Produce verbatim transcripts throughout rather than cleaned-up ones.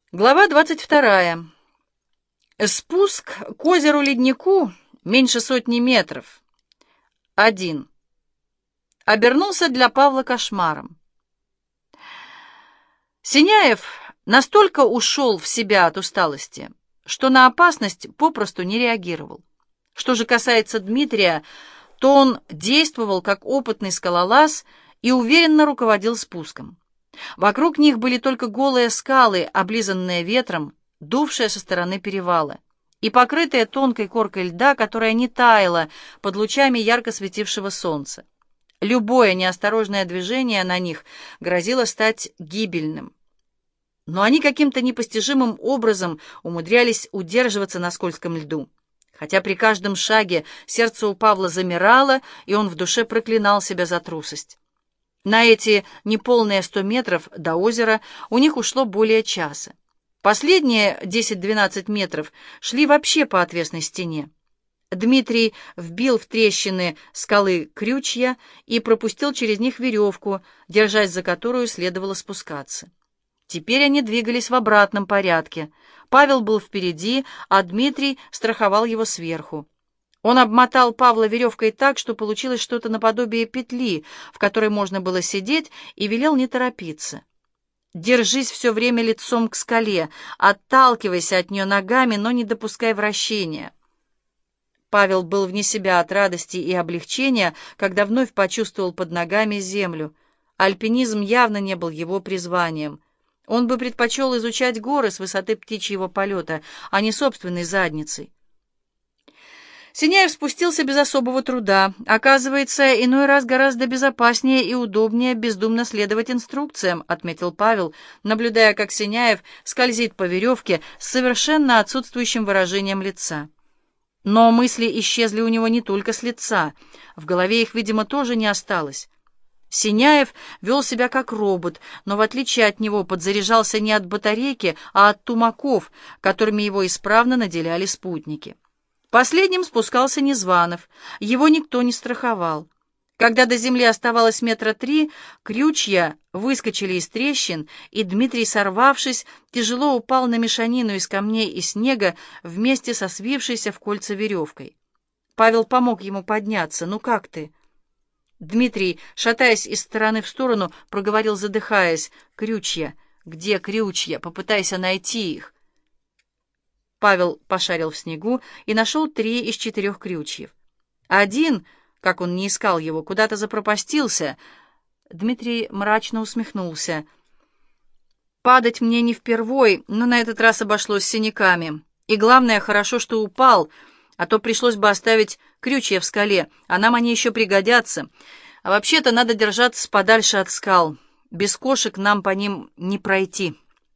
Глава двадцать вторая. Спуск к озеру-леднику меньше сотни метров. Один. Обернулся для Павла кошмаром. Синяев настолько ушел в себя от усталости, что на опасность попросту не реагировал. Что же касается Дмитрия, то он действовал как опытный скалолаз и уверенно руководил спуском. Вокруг них были только голые скалы, облизанные ветром, дувшие со стороны перевала, и покрытые тонкой коркой льда, которая не таяла под лучами ярко светившего солнца. Любое неосторожное движение на них грозило стать гибельным. Но они каким-то непостижимым образом умудрялись удерживаться на скользком льду, хотя при каждом шаге сердце у Павла замирало, и он в душе проклинал себя за трусость. На эти неполные сто метров до озера у них ушло более часа. Последние десять-двенадцать метров шли вообще по отвесной стене. Дмитрий вбил в трещины скалы крючья и пропустил через них веревку, держась за которую следовало спускаться. Теперь они двигались в обратном порядке. Павел был впереди, а Дмитрий страховал его сверху. Он обмотал Павла веревкой так, что получилось что-то наподобие петли, в которой можно было сидеть, и велел не торопиться. «Держись все время лицом к скале, отталкивайся от нее ногами, но не допускай вращения». Павел был вне себя от радости и облегчения, когда вновь почувствовал под ногами землю. Альпинизм явно не был его призванием. Он бы предпочел изучать горы с высоты птичьего полета, а не собственной задницей. Синяев спустился без особого труда. Оказывается, иной раз гораздо безопаснее и удобнее бездумно следовать инструкциям, отметил Павел, наблюдая, как Синяев скользит по веревке с совершенно отсутствующим выражением лица. Но мысли исчезли у него не только с лица. В голове их, видимо, тоже не осталось. Синяев вел себя как робот, но в отличие от него подзаряжался не от батарейки, а от тумаков, которыми его исправно наделяли спутники. Последним спускался Незванов. Его никто не страховал. Когда до земли оставалось метра три, крючья выскочили из трещин, и Дмитрий, сорвавшись, тяжело упал на мешанину из камней и снега вместе со свившейся в кольца веревкой. Павел помог ему подняться. «Ну как ты?» Дмитрий, шатаясь из стороны в сторону, проговорил, задыхаясь: «Крючья! Где крючья? Попытайся найти их!» Павел пошарил в снегу и нашел три из четырех крючьев. Один, как он не искал его, куда-то запропастился. Дмитрий мрачно усмехнулся. «Падать мне не впервой, но на этот раз обошлось синяками. И главное, хорошо, что упал, а то пришлось бы оставить крючья в скале, а нам они еще пригодятся. А вообще-то надо держаться подальше от скал. Без кошек нам по ним не пройти».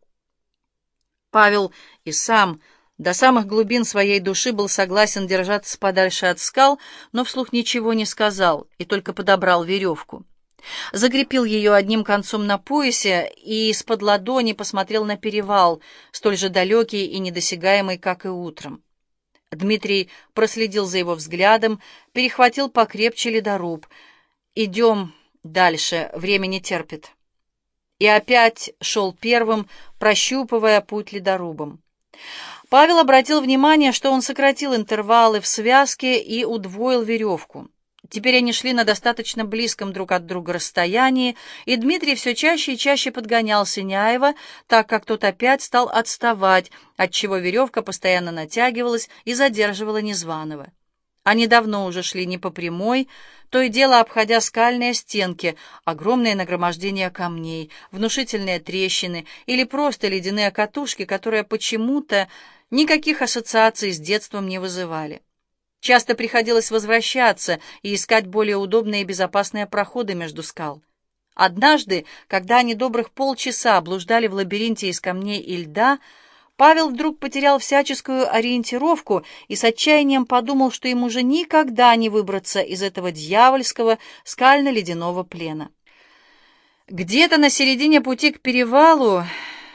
Павел и сам до самых глубин своей души был согласен держаться подальше от скал, но вслух ничего не сказал и только подобрал веревку. Закрепил ее одним концом на поясе и из-под ладони посмотрел на перевал, столь же далекий и недосягаемый, как и утром. Дмитрий проследил за его взглядом, перехватил покрепче ледоруб. «Идем дальше, время не терпит». И опять шел первым, прощупывая путь ледорубом. Павел обратил внимание, что он сократил интервалы в связке и удвоил веревку. Теперь они шли на достаточно близком друг от друга расстоянии, и Дмитрий все чаще и чаще подгонял Синяева, так как тот опять стал отставать, отчего веревка постоянно натягивалась и задерживала Незваного. Они давно уже шли не по прямой, то и дело обходя скальные стенки, огромные нагромождения камней, внушительные трещины или просто ледяные катушки, которые почему-то никаких ассоциаций с детством не вызывали. Часто приходилось возвращаться и искать более удобные и безопасные проходы между скал. Однажды, когда они добрых полчаса блуждали в лабиринте из камней и льда, Павел вдруг потерял всяческую ориентировку и с отчаянием подумал, что ему уже никогда не выбраться из этого дьявольского скально-ледяного плена. Где-то на середине пути к перевалу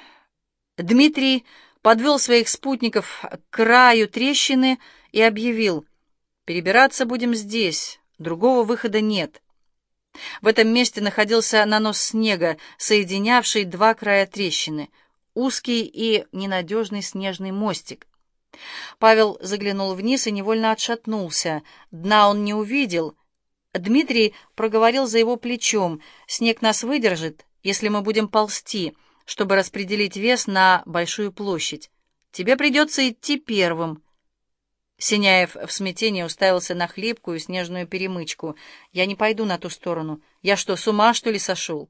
Дмитрий подвел своих спутников к краю трещины и объявил: «Перебираться будем здесь, другого выхода нет». В этом месте находился нанос снега, соединявший два края трещины. узкий и ненадежный снежный мостик. Павел заглянул вниз и невольно отшатнулся. Дна он не увидел. Дмитрий проговорил за его плечом: «Снег нас выдержит, если мы будем ползти, чтобы распределить вес на большую площадь. Тебе придется идти первым». Синяев в смятении уставился на хлипкую снежную перемычку. «Я не пойду на ту сторону. Я что, с ума, что ли, сошел?»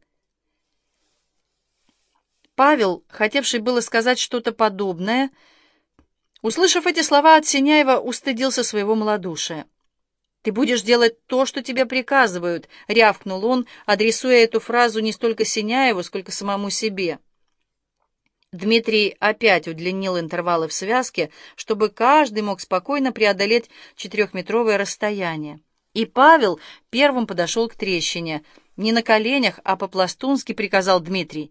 Павел, хотевший было сказать что-то подобное, услышав эти слова от Синяева, устыдился своего малодушия. «Ты будешь делать то, что тебе приказывают», — рявкнул он, адресуя эту фразу не столько Синяеву, сколько самому себе. Дмитрий опять удлинил интервалы в связке, чтобы каждый мог спокойно преодолеть четырехметровое расстояние. И Павел первым подошел к трещине. Не на коленях, а по-пластунски приказал Дмитрий.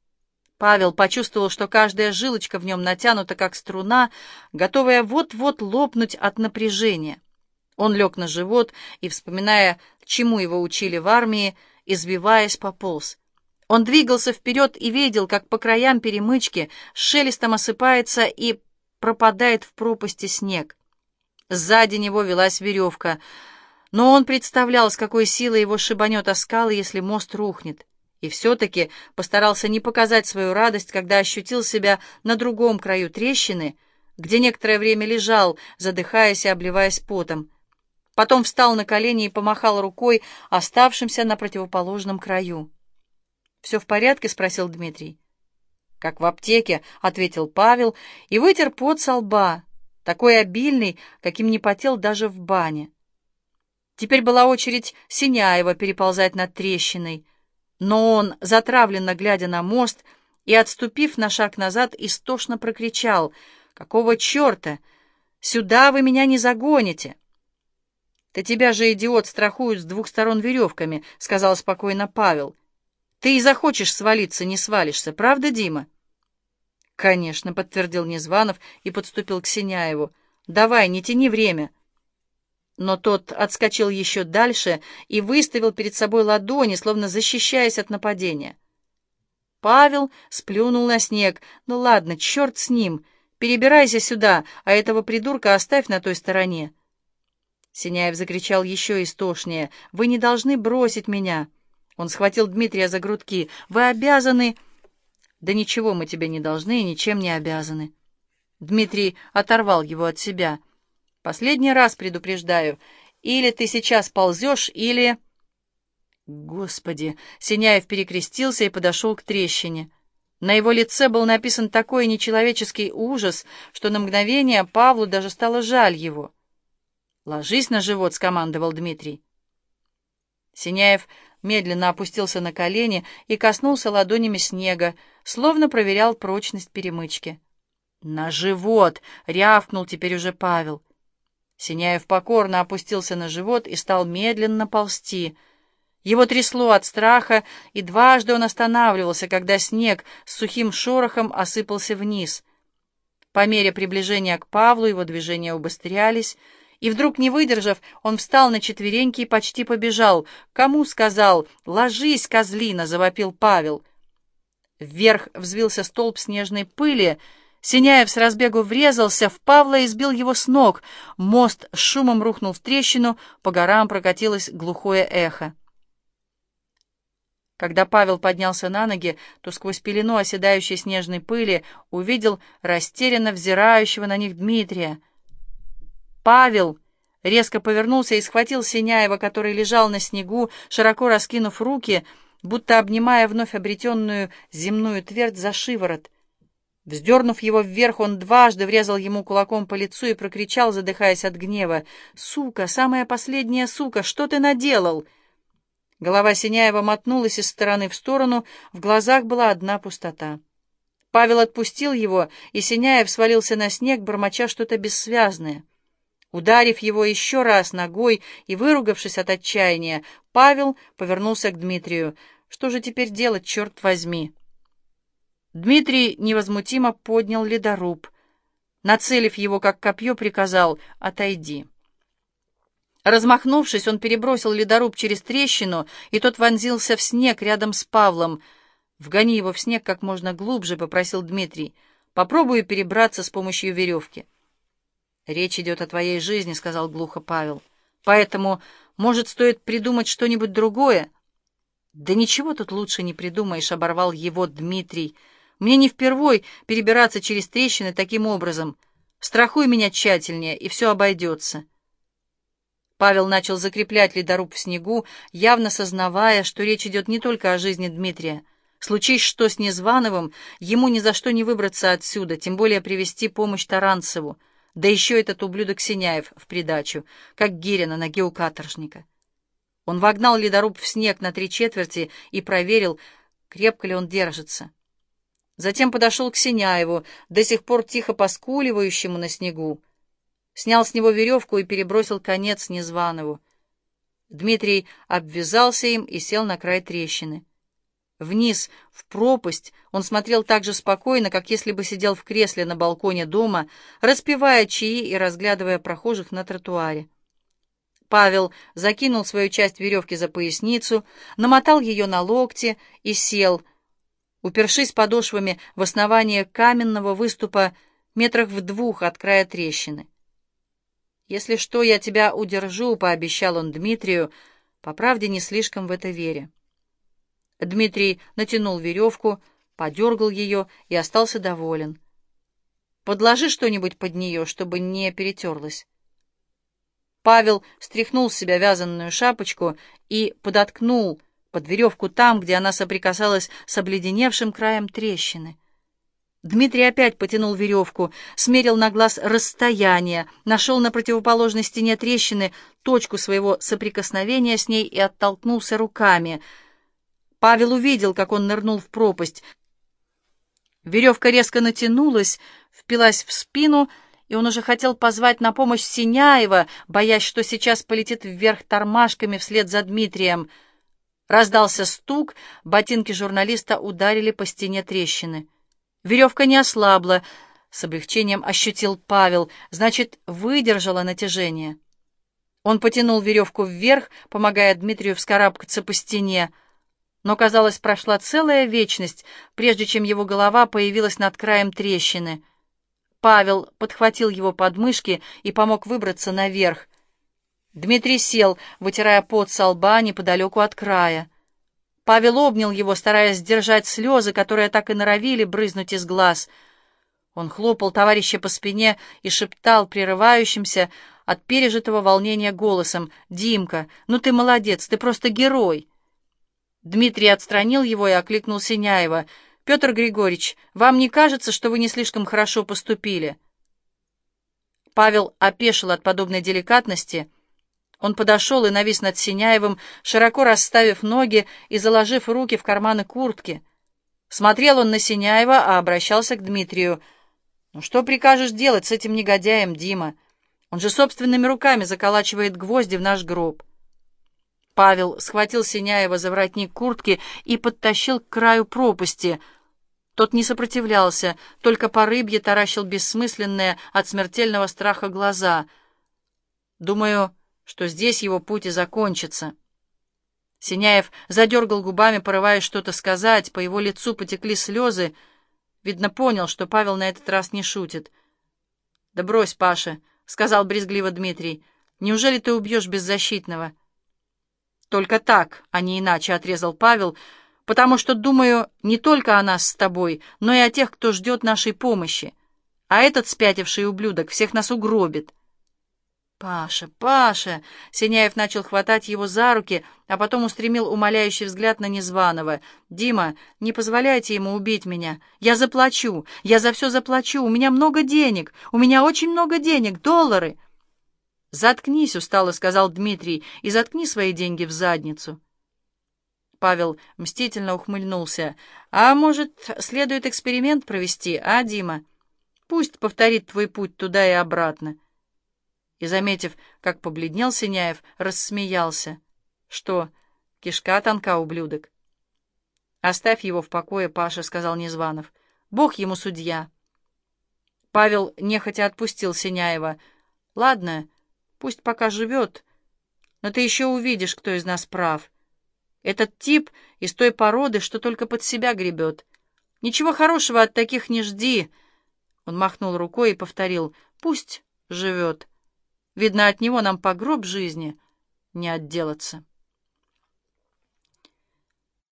Павел почувствовал, что каждая жилочка в нем натянута, как струна, готовая вот-вот лопнуть от напряжения. Он лег на живот и, вспоминая, чему его учили в армии, извиваясь, пополз. Он двигался вперед и видел, как по краям перемычки с шелестом осыпается и пропадает в пропасти снег. Сзади него велась веревка, но он представлял, с какой силой его шибанет о скалы, если мост рухнет. И все-таки постарался не показать свою радость, когда ощутил себя на другом краю трещины, где некоторое время лежал, задыхаясь и обливаясь потом. Потом встал на колени и помахал рукой оставшимся на противоположном краю. «Все в порядке?» — спросил Дмитрий. «Как в аптеке», — ответил Павел и вытер пот со лба, такой обильный, каким не потел даже в бане. Теперь была очередь Синяева переползать над трещиной, но он, затравленно глядя на мост и, отступив на шаг назад, истошно прокричал: «Какого черта? Сюда вы меня не загоните!» «Да тебя же, идиот, страхуют с двух сторон веревками», — сказал спокойно Павел. «Ты и захочешь свалиться, не свалишься, правда, Дима?» «Конечно», — подтвердил Незванов и подступил к Синяеву. «Давай, не тяни время». Но тот отскочил еще дальше и выставил перед собой ладони, словно защищаясь от нападения. Павел сплюнул на снег. «Ну ладно, черт с ним. Перебирайся сюда, а этого придурка оставь на той стороне». Синяев закричал еще истошнее: «Вы не должны бросить меня!» Он схватил Дмитрия за грудки. «Вы обязаны...» «Да ничего мы тебе не должны и ничем не обязаны». Дмитрий оторвал его от себя. «Последний раз предупреждаю. Или ты сейчас ползешь, или...» «Господи!» Синяев перекрестился и подошел к трещине. На его лице был написан такой нечеловеческий ужас, что на мгновение Павлу даже стало жаль его. «Ложись на живот», — скомандовал Дмитрий. Синяев медленно опустился на колени и коснулся ладонями снега, словно проверял прочность перемычки. «На живот!» — рявкнул теперь уже Павел. Синяев покорно опустился на живот и стал медленно ползти. Его трясло от страха, и дважды он останавливался, когда снег с сухим шорохом осыпался вниз. По мере приближения к Павлу его движения убыстрялись, и вдруг, не выдержав, он встал на четвереньки и почти побежал. «Кому сказал? Ложись, козлина!» — завопил Павел. Вверх взвился столб снежной пыли. Синяев с разбегу врезался в Павла и сбил его с ног. Мост с шумом рухнул в трещину, по горам прокатилось глухое эхо. Когда Павел поднялся на ноги, то сквозь пелену оседающей снежной пыли увидел растерянно взирающего на них Дмитрия. Павел резко повернулся и схватил Синяева, который лежал на снегу, широко раскинув руки, будто обнимая вновь обретенную земную твердь за шиворот. Вздернув его вверх, он дважды врезал ему кулаком по лицу и прокричал, задыхаясь от гнева: «Сука, самая последняя сука, что ты наделал?» Голова Синяева мотнулась из стороны в сторону, в глазах была одна пустота. Павел отпустил его, и Синяев свалился на снег, бормоча что-то бессвязное. Ударив его еще раз ногой и выругавшись от отчаяния, Павел повернулся к Дмитрию. «Что же теперь делать, черт возьми?» Дмитрий невозмутимо поднял ледоруб. Нацелив его как копье, приказал: «Отойди». Размахнувшись, он перебросил ледоруб через трещину, и тот вонзился в снег рядом с Павлом. «Вгони его в снег как можно глубже», — попросил Дмитрий. «Попробую перебраться с помощью веревки». «Речь идет о твоей жизни», — сказал глухо Павел. «Поэтому, может, стоит придумать что-нибудь другое?» «Да ничего тут лучше не придумаешь», — оборвал его Дмитрий. «Мне не впервой перебираться через трещины таким образом. Страхуй меня тщательнее, и все обойдется». Павел начал закреплять ледоруб в снегу, явно сознавая, что речь идет не только о жизни Дмитрия. Случись что с Незвановым, ему ни за что не выбраться отсюда, тем более привести помощь Таранцеву, да еще этот ублюдок Синяев в придачу, как гиря на ноге у каторжника. Он вогнал ледоруб в снег на три четверти и проверил, крепко ли он держится. Затем подошел к Синяеву, до сих пор тихо поскуливающему на снегу. Снял с него веревку и перебросил конец Незванову. Дмитрий обвязался им и сел на край трещины. Вниз, в пропасть, он смотрел так же спокойно, как если бы сидел в кресле на балконе дома, распивая чаи и разглядывая прохожих на тротуаре. Павел закинул свою часть веревки за поясницу, намотал ее на локти и сел, упершись подошвами в основание каменного выступа метрах в двух от края трещины. «Если что, я тебя удержу», — пообещал он Дмитрию, по правде не слишком в это веря. Дмитрий натянул веревку, подергал ее и остался доволен. «Подложи что-нибудь под нее, чтобы не перетерлась». Павел стряхнул с себя вязаную шапочку и подоткнул под веревку там, где она соприкасалась с обледеневшим краем трещины. Дмитрий опять потянул веревку, смерил на глаз расстояние, нашел на противоположной стене трещины точку своего соприкосновения с ней и оттолкнулся руками. Павел увидел, как он нырнул в пропасть. Веревка резко натянулась, впилась в спину, и он уже хотел позвать на помощь Синяева, боясь, что сейчас полетит вверх тормашками вслед за Дмитрием. Раздался стук, ботинки журналиста ударили по стене трещины. Веревка не ослабла, с облегчением ощутил Павел, значит, выдержала натяжение. Он потянул веревку вверх, помогая Дмитрию вскарабкаться по стене. Но, казалось, прошла целая вечность, прежде чем его голова появилась над краем трещины. Павел подхватил его подмышки и помог выбраться наверх. Дмитрий сел, вытирая пот со лба неподалеку от края. Павел обнял его, стараясь сдержать слезы, которые так и норовили брызнуть из глаз. Он хлопал товарища по спине и шептал прерывающимся от пережитого волнения голосом: «Димка, ну ты молодец, ты просто герой!» Дмитрий отстранил его и окликнул Синяева. «Петр Григорьевич, вам не кажется, что вы не слишком хорошо поступили?» Павел опешил от подобной деликатности. Он подошел и навис над Синяевым, широко расставив ноги и заложив руки в карманы куртки. Смотрел он на Синяева, а обращался к Дмитрию. «Ну что прикажешь делать с этим негодяем, Дима? Он же собственными руками заколачивает гвозди в наш гроб». Павел схватил Синяева за воротник куртки и подтащил к краю пропасти. Тот не сопротивлялся, только по рыбье таращил бессмысленные от смертельного страха глаза. «Думаю, что здесь его путь и закончится». Синяев задергал губами, порываясь что-то сказать, по его лицу потекли слезы. Видно, понял, что Павел на этот раз не шутит. «Да брось, Паша», — сказал брезгливо Дмитрий, — «неужели ты убьешь беззащитного?» «Только так, а не иначе», — отрезал Павел, «потому что думаю не только о нас с тобой, но и о тех, кто ждет нашей помощи. А этот спятивший ублюдок всех нас угробит». «Паша, Паша!» — Синяев начал хватать его за руки, а потом устремил умоляющий взгляд на Незваного. «Дима, не позволяйте ему убить меня. Я заплачу, я за все заплачу. У меня много денег, у меня очень много денег, доллары». «Заткнись», — устало сказал Дмитрий, — «и заткни свои деньги в задницу». Павел мстительно ухмыльнулся. «А может, следует эксперимент провести, а, Дима? Пусть повторит твой путь туда и обратно». И, заметив, как побледнел Синяев, рассмеялся. «Что, кишка тонка, ублюдок?» «Оставь его в покое, Паша», — сказал Незванов. «Бог ему судья». Павел нехотя отпустил Синяева. «Ладно, пусть пока живет, но ты еще увидишь, кто из нас прав. Этот тип из той породы, что только под себя гребет. Ничего хорошего от таких не жди. Он махнул рукой и повторил: пусть живет. Видно, от него нам по гроб жизни не отделаться.